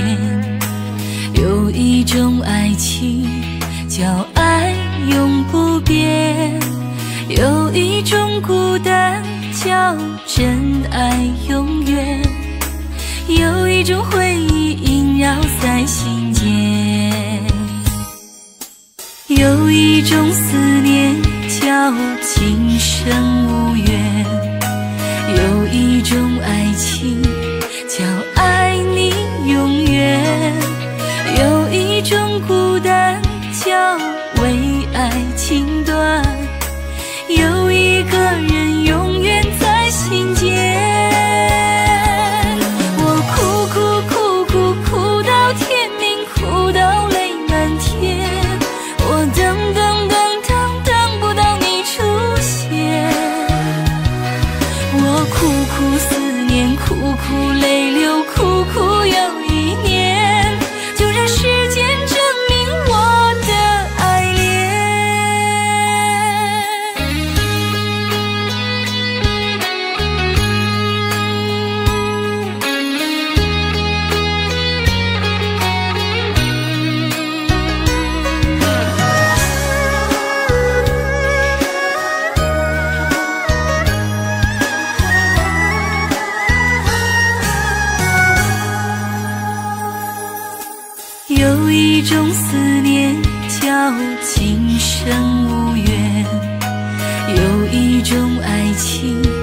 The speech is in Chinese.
年。有一种爱情叫爱永不变，有一种孤单叫真爱永远，有一种回忆萦绕在心间，有一种思念叫今生无缘，有一种爱情叫爱你永远，有一种孤单叫为爱情断，有一个人永远在心间。我哭哭哭哭哭到天明，哭到泪满天，我等等等等等不到你出现，我苦苦思念，苦苦泪流，苦苦又一年，就让时间证明我的爱恋。有一种思念叫今生无缘，有一种爱情